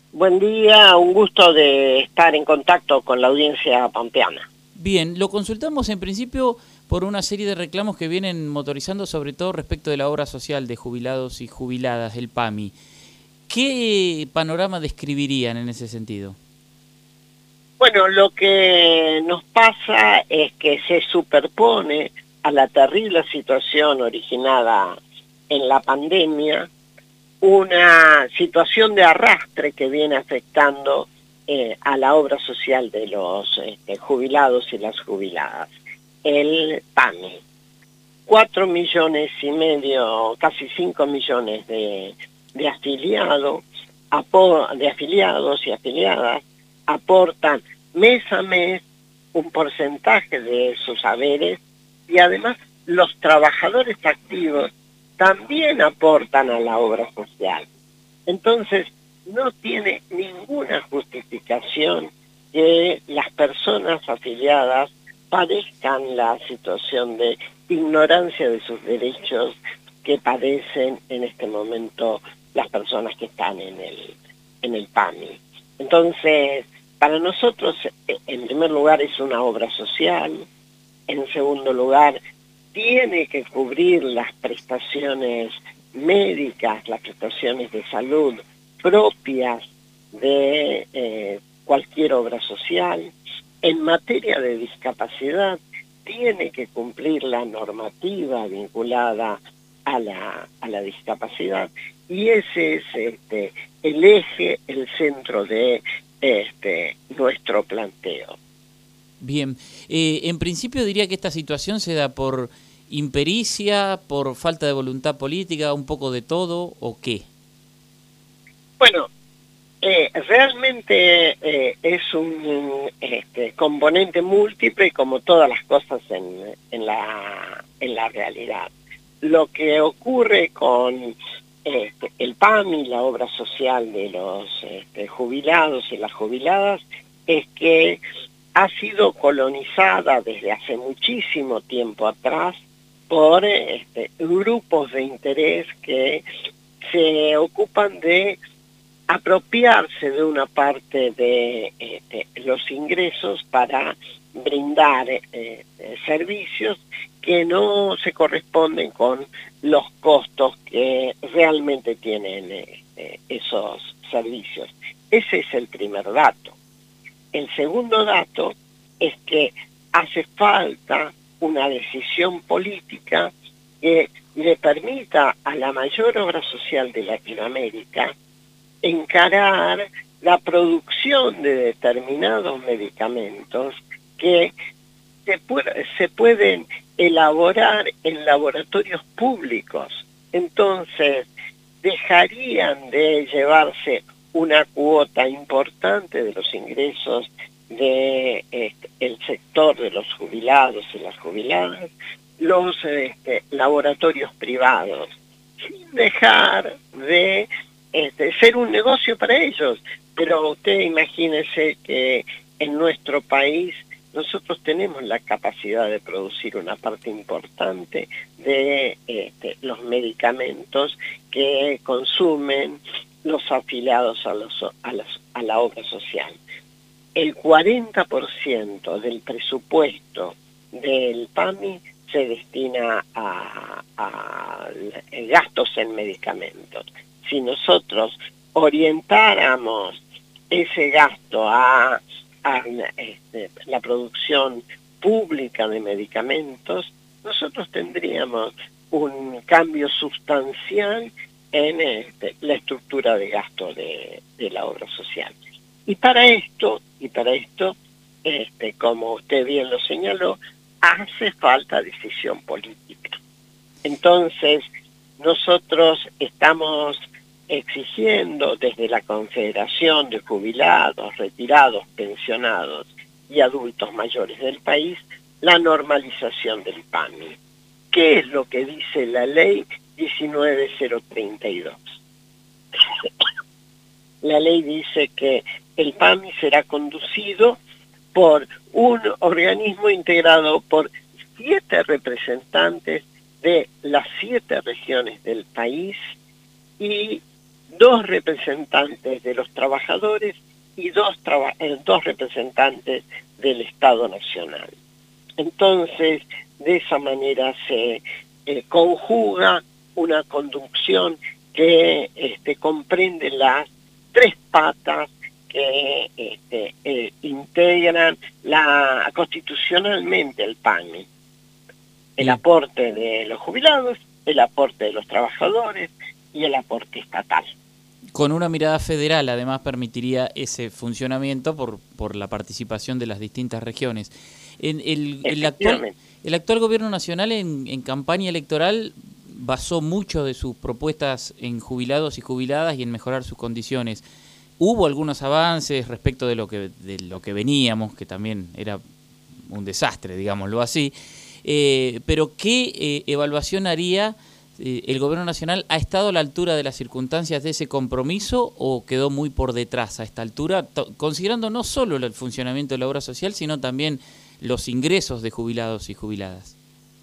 Buen día, un gusto de estar en contacto con la audiencia pampeana. Bien, lo consultamos en principio por una serie de reclamos que vienen motorizando, sobre todo respecto de la obra social de jubilados y jubiladas, el PAMI. ¿Qué panorama describirían en ese sentido? Bueno, lo que nos pasa es que se superpone a la terrible situación originada en la pandemia una situación de arrastre que viene afectando a la obra social de los jubilados y las jubiladas. El PAMI. 4,5 millones, casi 5 millones de afiliados, de afiliados y afiliadas aportan mes a mes un porcentaje de sus haberes y además los trabajadores activos también aportan a la obra social. Entonces, no tiene ninguna justificación que las personas afiliadas padezcan la situación de ignorancia de sus derechos que padecen en este momento las personas que están en el PAMI. Entonces, para nosotros, en primer lugar, es una obra social. En segundo lugar, tiene que cubrir las prestaciones médicas, las prestaciones de salud propias de cualquier obra social. En materia de discapacidad, tiene que cumplir la normativa vinculada a la discapacidad, y ese es el eje, el centro de nuestro planteo. Bien, en principio diría que esta situación se da por impericia, por falta de voluntad política, un poco de todo, ¿o qué? Bueno, realmente es un componente múltiple, como todas las cosas en la realidad. Lo que ocurre con el PAMI, la obra social de los jubilados y las jubiladas, es que ha sido colonizada desde hace muchísimo tiempo atrás por grupos de interés que se ocupan de apropiarse de una parte de los ingresos para brindar servicios que no se corresponden con los costos que realmente tienen esos servicios. Ese es el primer dato. El segundo dato es que hace falta una decisión política que le permita a la mayor obra social de Latinoamérica encarar la producción de determinados medicamentos que se pueden elaborar en laboratorios públicos. Entonces, dejarían de llevarse una cuota importante de los ingresos de el sector de los jubilados y las jubiladas, los laboratorios privados, sin dejar de ser un negocio para ellos. Pero usted imagínese que en nuestro país nosotros tenemos la capacidad de producir una parte importante de los medicamentos que consumen los afiliados a la obra social. El 40% del presupuesto del PAMI se destina a gastos en medicamentos. Si nosotros orientáramos ese gasto a la producción pública de medicamentos, nosotros tendríamos un cambio sustancial en la estructura de gasto de la obra social. Y para esto, como usted bien lo señaló, hace falta decisión política. Entonces, nosotros estamos exigiendo desde la Confederación de Jubilados, Retirados, Pensionados y Adultos Mayores del país la normalización del PAMI. ¿Qué es lo que dice la ley 19032? La ley dice que el PAMI será conducido por un organismo integrado por 7 representantes de las 7 regiones del país y 2 representantes de los trabajadores y dos representantes del Estado Nacional. Entonces, de esa manera se conjuga una conducción que comprende las 3 patas que integran constitucionalmente el PAMI. El aporte de los jubilados, el aporte de los trabajadores y el aporte estatal. Con una mirada federal, además, permitiría ese funcionamiento por la participación de las distintas regiones. El actual gobierno nacional en campaña electoral basó mucho de sus propuestas en jubilados y jubiladas y en mejorar sus condiciones. Hubo algunos avances respecto de lo que veníamos, que también era un desastre, digámoslo así, pero ¿qué evaluación haría el gobierno nacional? ¿Ha estado a la altura de las circunstancias de ese compromiso o quedó muy por detrás a esta altura, considerando no solo el funcionamiento de la obra social, sino también los ingresos de jubilados y jubiladas?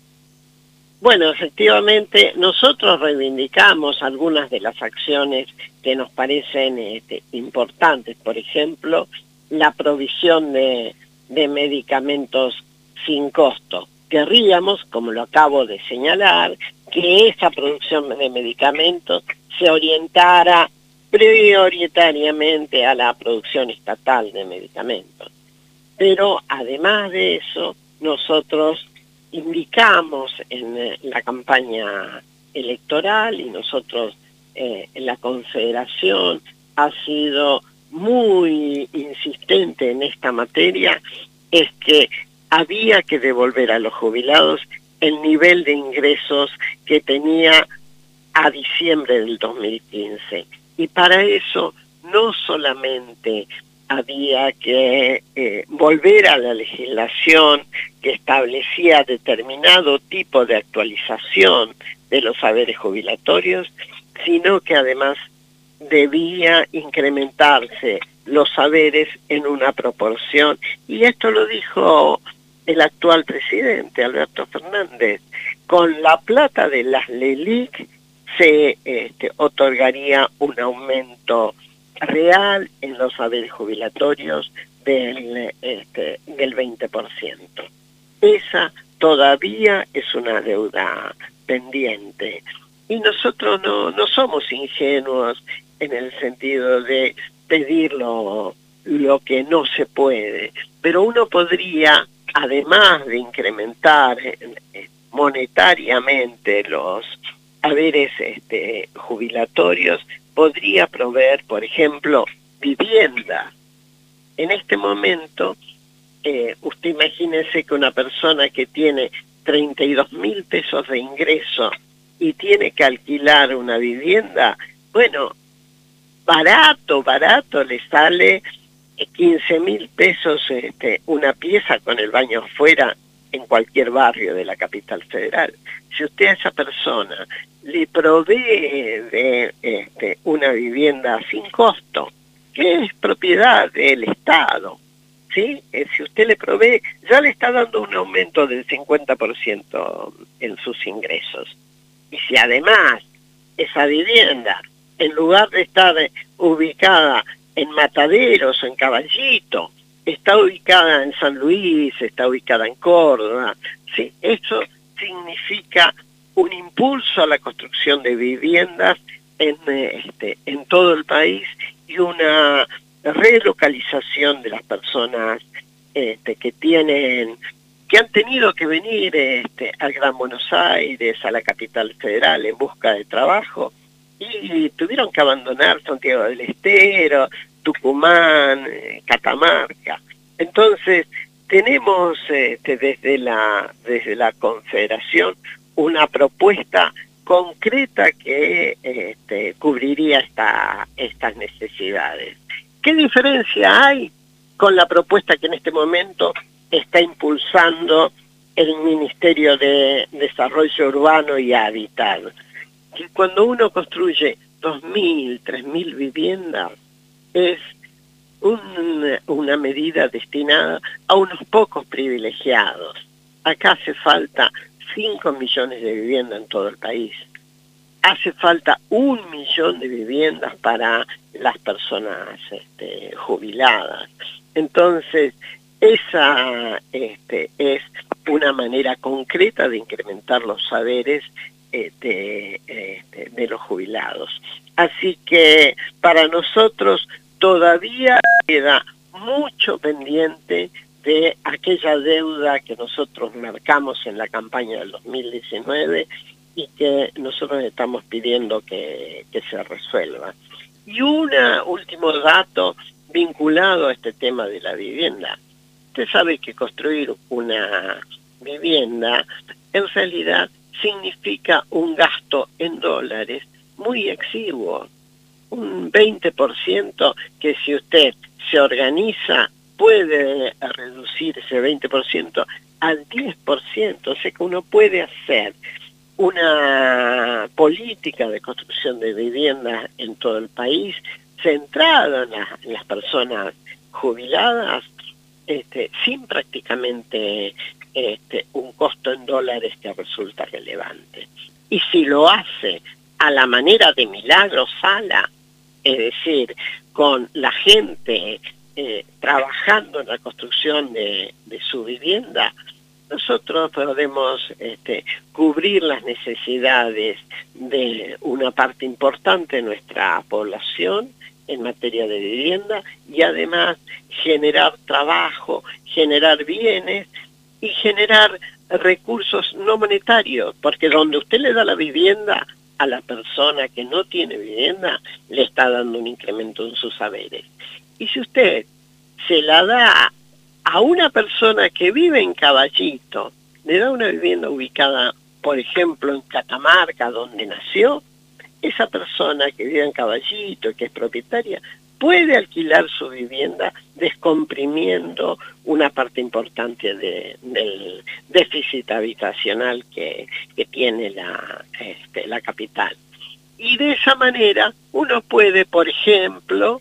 Bueno, efectivamente, nosotros reivindicamos algunas de las acciones que nos parecen importantes. Por ejemplo, la provisión de medicamentos sin costo. Querríamos, como lo acabo de señalar, que esa producción de medicamentos se orientara prioritariamente a la producción estatal de medicamentos. Pero además de eso, nosotros indicamos en la campaña electoral, y nosotros en la Confederación ha sido muy insistente en esta materia, es que había que devolver a los jubilados el nivel de ingresos que tenía a diciembre del 2015. Y para eso no solamente había que volver a la legislación que establecía determinado tipo de actualización de los saberes jubilatorios, sino que además debía incrementarse los saberes en una proporción, y esto lo dijo el actual presidente, Alberto Fernández. Con la plata de las LELIC se otorgaría un aumento real en los saberes jubilatorios del 20%. Esa todavía es una deuda pendiente. Y nosotros no somos ingenuos en el sentido de pedir lo que no se puede, pero uno podría, además de incrementar monetariamente los haberes jubilatorios, podría proveer, por ejemplo, vivienda. En este momento, usted imagínese que una persona que tiene 32.000 pesos de ingreso y tiene que alquilar una vivienda, bueno, barato le sale 15.000 pesos una pieza con el baño afuera en cualquier barrio de la capital federal. Si usted a esa persona le provee de una vivienda sin costo, que es propiedad del Estado, ¿sí? Si usted le provee, ya le está dando un aumento del 50% en sus ingresos. Y si además esa vivienda, en lugar de estar ubicada en Mataderos o en Caballito, está ubicada en San Luis, está ubicada en Córdoba, ¿sí? Eso significa un impulso a la construcción de viviendas en todo el país y una relocalización de las personas que han tenido que venir al Gran Buenos Aires, a la capital federal en busca de trabajo, y tuvieron que abandonar Santiago del Estero, Tucumán, Catamarca. Entonces, tenemos desde la Confederación una propuesta concreta que cubriría estas necesidades. ¿Qué diferencia hay con la propuesta que en este momento está impulsando el Ministerio de Desarrollo Urbano y Hábitat? Que cuando uno construye 2.000, 3.000 viviendas, es una medida destinada a unos pocos privilegiados. Acá hace falta 5 millones de viviendas en todo el país. hace falta 1 millón de viviendas para las personas jubiladas. Entonces, esa es una manera concreta de incrementar los saberes de los jubilados. Así que para nosotros todavía queda mucho pendiente de aquella deuda que nosotros marcamos en la campaña del 2019 y que nosotros estamos pidiendo que se resuelva. Y un último dato vinculado a este tema de la vivienda. Usted sabe que construir una vivienda en realidad significa un gasto en dólares muy exiguo, un 20% que si usted se organiza puede reducir ese 20% al 10%, o sea que uno puede hacer una política de construcción de viviendas en todo el país centrada en las personas jubiladas, sin prácticamente un costo en dólares que resulta relevante. Y si lo hace a la manera de Milagro Sala, es decir, con la gente trabajando en la construcción de su vivienda, nosotros podemos cubrir las necesidades de una parte importante de nuestra población en materia de vivienda y además generar trabajo, generar bienes y generar recursos no monetarios, porque donde usted le da la vivienda a la persona que no tiene vivienda, le está dando un incremento en sus saberes. Y si usted se la da a una persona que vive en Caballito, le da una vivienda ubicada, por ejemplo, en Catamarca, donde nació, esa persona que vive en Caballito, que es propietaria, puede alquilar su vivienda descomprimiendo una parte importante del déficit habitacional que tiene la capital. Y de esa manera uno puede, por ejemplo,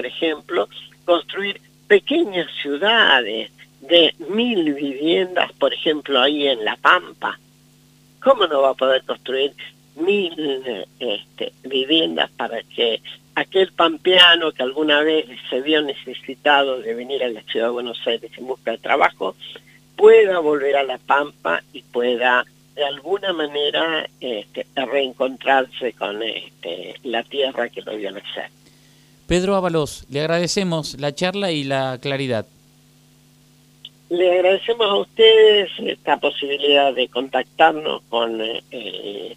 construir pequeñas ciudades de 1000 viviendas, por ejemplo, ahí en La Pampa. ¿Cómo no va a poder construir 1000 viviendas para que aquel pampeano que alguna vez se vio necesitado de venir a la ciudad de Buenos Aires en busca de trabajo pueda volver a La Pampa y pueda de alguna manera reencontrarse con la tierra que lo vio nacer? Pedro Ábalos, le agradecemos la charla y la claridad. Le agradecemos a ustedes esta posibilidad de contactarnos con el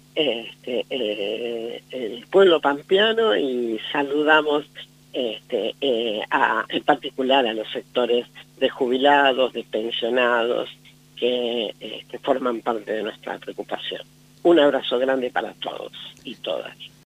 pueblo pampeano y saludamos en particular a los sectores de jubilados, de pensionados que forman parte de nuestra preocupación. Un abrazo grande para todos y todas.